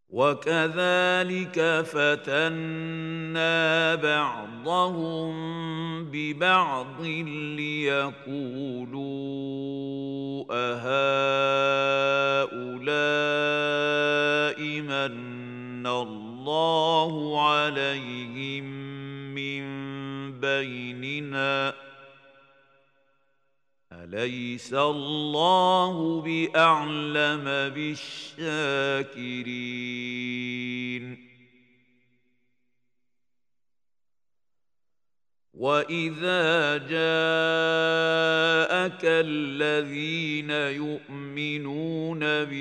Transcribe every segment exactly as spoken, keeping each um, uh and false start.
وكذلك فتنا بعضهم ببعض ليقولوا أهؤلاء من الله عليهم من بيننا أليس الله بأعلم بالشاكرين وإذا جاءك الذين يؤمنون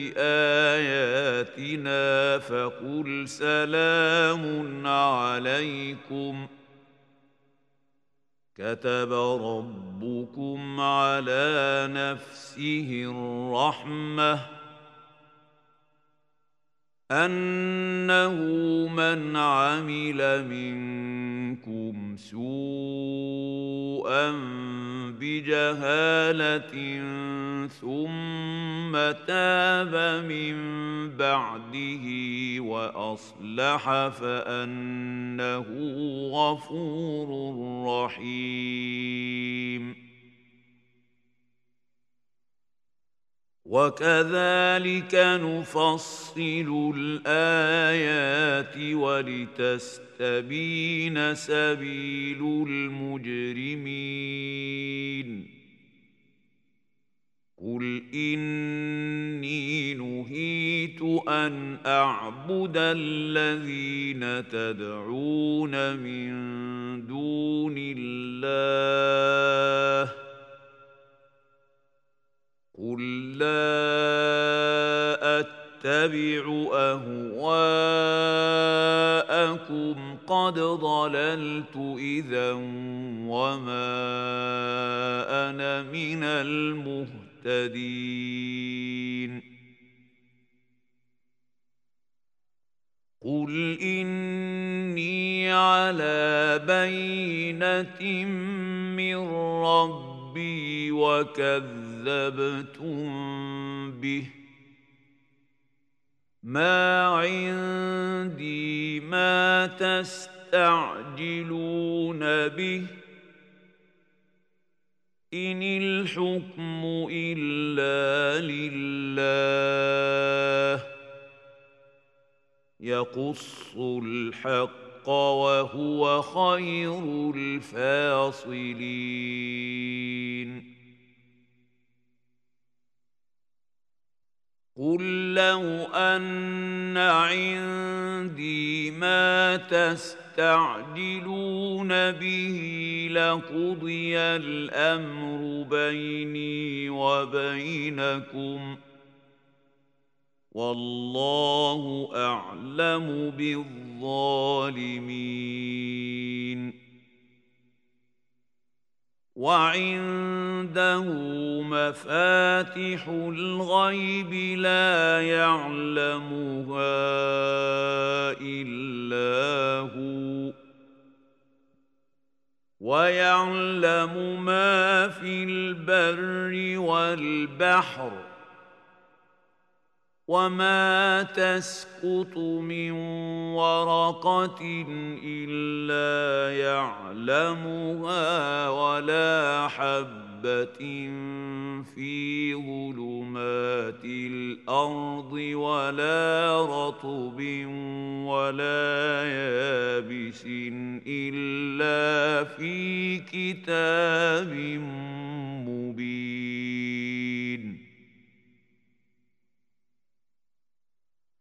بآياتنا فقل سلام عليكم كتب ربكم على نفسه الرحمة أنه من عمل منكم سوءا بجهالة ثم تاب من بعده وأصلح فأنه غفور رحيم وكذلك نفصل الآيات ولتستبين سبيل المجرمين قل إني نهيت أن أعبد الذين تدعون من دون الله قل لا أتبع أهواءكم قد ضللت إذا وما أنا من المهتدين قل إني على بينة من ربي وكذبتم به ما عندي ما تستعجلون به إن الحكم إلا لله يقص الحق وهو خير الفاصلين قل لو أن عندي ما تستعجلون به لقضي الأمر بيني وبينكم والله أعلم بالظالمين وعنده مفاتح الغيب لا يعلمها إلا هو ويعلم ما في البر والبحر وما تسقط من ورقة إلا يعلمها ولا حبة في ظلمات الأرض ولا رطب ولا يابس إلا في كتاب